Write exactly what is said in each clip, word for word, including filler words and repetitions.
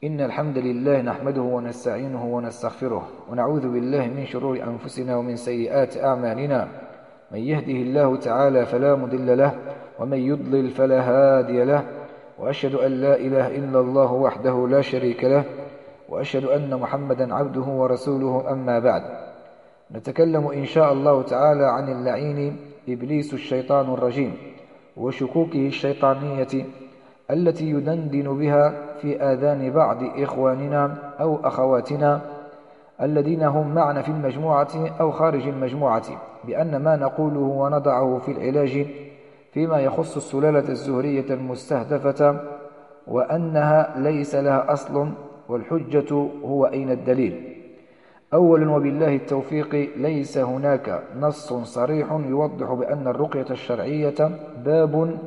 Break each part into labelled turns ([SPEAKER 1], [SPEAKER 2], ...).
[SPEAKER 1] إن الحمد لله نحمده ونستعينه ونستغفره ونعوذ بالله من شرور أنفسنا ومن سيئات أعمالنا. من يهده الله تعالى فلا مضل له ومن يضلل فلا هادي له، وأشهد أن لا إله إلا الله وحده لا شريك له، وأشهد أن محمدا عبده ورسوله. أما بعد، نتكلم إن شاء الله تعالى عن اللعين إبليس الشيطان الرجيم وشكوكه الشيطانية التي يدندن بها في آذان بعض إخواننا أو أخواتنا الذين هم معنا في المجموعة أو خارج المجموعة، بأن ما نقوله ونضعه في العلاج فيما يخص السلالة الزهرية المستهدفة وأنها ليس لها أصل، والحجة هو أين الدليل؟ أولا، وبالله التوفيق، ليس هناك نص صريح يوضح بأن الرقية الشرعية باب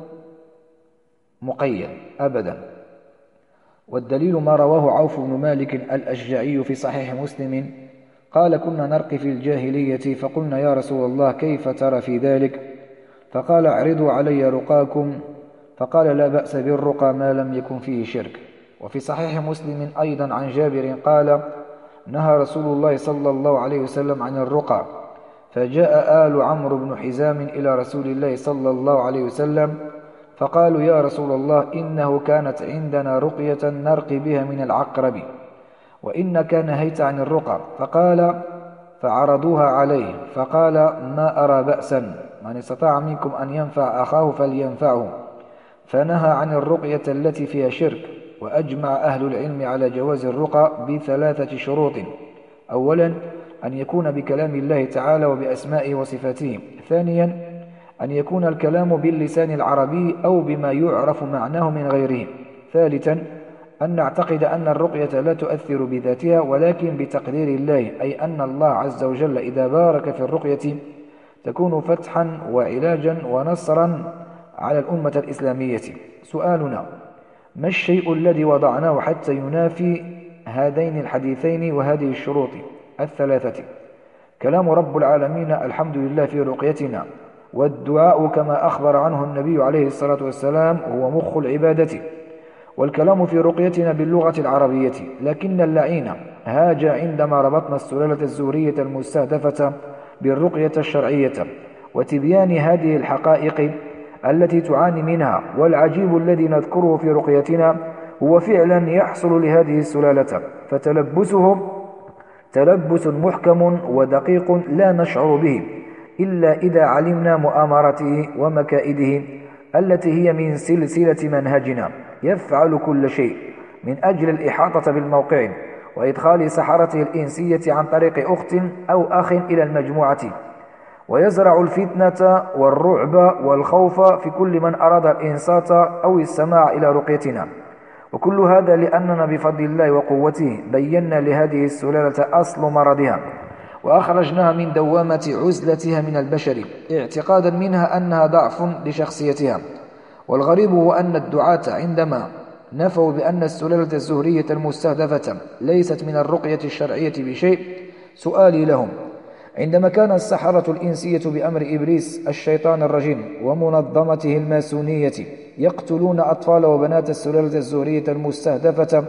[SPEAKER 1] مقيد أبدا، والدليل ما رواه عوف بن مالك الأشجعي في صحيح مسلم قال: كنا نرقي في الجاهلية فقلنا يا رسول الله كيف ترى في ذلك؟ فقال: اعرضوا علي رقاكم، فقال: لا بأس بالرقى ما لم يكن فيه شرك. وفي صحيح مسلم أيضا عن جابر قال: نهى رسول الله صلى الله عليه وسلم عن الرقى، فجاء آل عمرو بن حزام إلى رسول الله صلى الله عليه وسلم فقالوا: يا رسول الله إنه كانت عندنا رقية نرقي بها من العقرب، وإنك نهيت عن الرقى. فقال فعرضوها عليه فقال: ما أرى بأسا، من استطاع منكم أن ينفع أخاه فلينفعه. فنهى عن الرقية التي فيها شرك. وأجمع أهل العلم على جواز الرقى بثلاثة شروط: أولا، أن يكون بكلام الله تعالى وبأسمائه وصفاته. ثانيا، أن يكون الكلام باللسان العربي أو بما يعرف معناه من غيره. ثالثا، أن نعتقد أن الرقية لا تؤثر بذاتها ولكن بتقدير الله، أي أن الله عز وجل إذا بارك في الرقية تكون فتحا وعلاجا ونصرا على الأمة الإسلامية. سؤالنا: ما الشيء الذي وضعناه حتى ينافي هذين الحديثين وهذه الشروط الثلاثة؟ كلام رب العالمين الحمد لله في رقيتنا، والدعاء كما أخبر عنه النبي عليه الصلاة والسلام هو مخ العبادة، والكلام في رقيتنا باللغة العربية. لكن اللعين هاج عندما ربطنا السلالة الزهرية المستهدفة بالرقية الشرعية وتبيان هذه الحقائق التي تعاني منها. والعجيب الذي نذكره في رقيتنا هو فعلا يحصل لهذه السلالة، فتلبسهم تلبس محكم ودقيق لا نشعر به إلا إذا علمنا مؤامرته ومكائده التي هي من سلسلة منهجنا. يفعل كل شيء من أجل الإحاطة بالموقع وإدخال سحرته الإنسية عن طريق أخت أو أخ إلى المجموعة، ويزرع الفتنة والرعب والخوف في كل من أراد الإنصات أو السماع إلى رقيتنا. وكل هذا لأننا بفضل الله وقوته بينا لهذه السلالة أصل مرضها وأخرجناها من دوامة عزلتها من البشر، اعتقادا منها أنها ضعف لشخصيتها. والغريب هو أن الدعاة عندما نفوا بأن السلالة الزهرية المستهدفة ليست من الرقية الشرعية بشيء، سؤالي لهم: عندما كان السحرة الإنسية بأمر إبليس الشيطان الرجيم ومنظمته الماسونية يقتلون أطفال وبنات السلالة الزهرية المستهدفة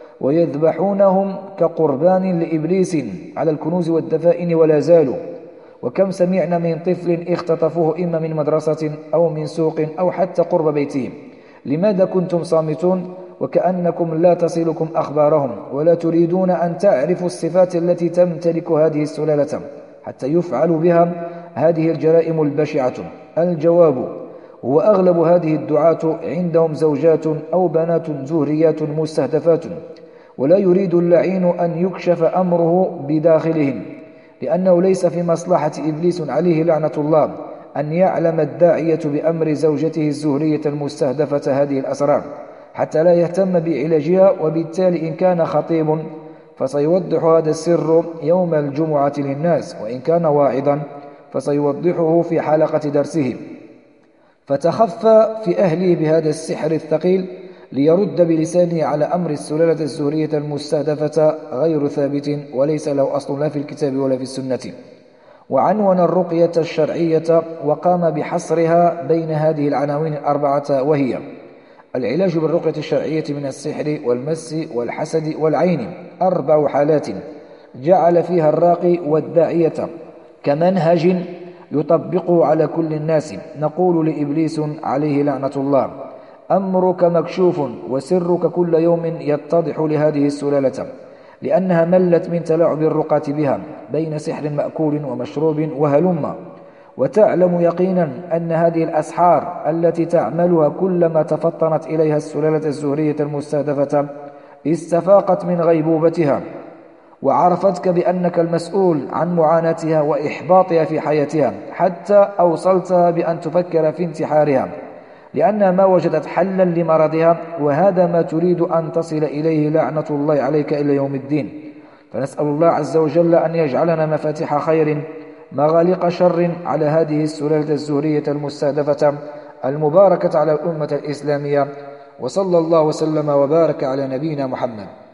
[SPEAKER 1] ويذبحونهم كقربان لإبليس على الكنوز والدفائن ولا زالوا، وكم سمعنا من طفل اختطفوه إما من مدرسة أو من سوق أو حتى قرب بيتهم. لماذا كنتم صامتون وكأنكم لا تصلكم أخبارهم ولا تريدون أن تعرفوا الصفات التي تمتلك هذه السلالة حتى يفعل بها هذه الجرائم البشعة؟ الجواب هو أغلب هذه الدعاة عندهم زوجات أو بنات زهريات مستهدفات، ولا يريد اللعين أن يكشف أمره بداخلهم، لأنه ليس في مصلحة إبليس عليه لعنة الله أن يعلم الداعية بأمر زوجته الزهرية المستهدفة هذه الأسرار حتى لا يهتم بعلاجها. وبالتالي إن كان خطيب فسيوضح هذا السر يوم الجمعة للناس، وإن كان واعظا فسيوضحه في حلقة درسه. فتخفى في أهله بهذا السحر الثقيل ليرد بلسانه على أمر السلالة الزهرية المستهدفة غير ثابت وليس له أصل لا في الكتاب ولا في السنة. وعنون الرقية الشرعية وقام بحصرها بين هذه العناوين الأربعة، وهي: العلاج بالرقية الشرعية من السحر والمس والحسد والعين أربع حالات جعل فيها الراقي والداعية كمنهج يطبقه على كل الناس. نقول لإبليس عليه لعنة الله: أمرك مكشوف وسرك كل يوم يتضح لهذه السلالة، لأنها ملت من تلاعب الرقاة بها بين سحر مأكول ومشروب وهلم، وتعلم يقينا أن هذه الأسحار التي تعملها كلما تفطنت إليها السلالة الزهرية المستهدفة استفاقت من غيبوبتها وعرفتك بأنك المسؤول عن معاناتها وإحباطها في حياتها، حتى أوصلتها بأن تفكر في انتحارها لأنها ما وجدت حلا لمرضها، وهذا ما تريد أن تصل إليه لعنة الله عليك إلى يوم الدين. فنسأل الله عز وجل أن يجعلنا مفاتيح خير مغاليق شر على هذه السلالة الزهرية المستهدفة المباركة على الأمة الإسلامية. وصلى الله وسلم وبارك على نبينا محمد.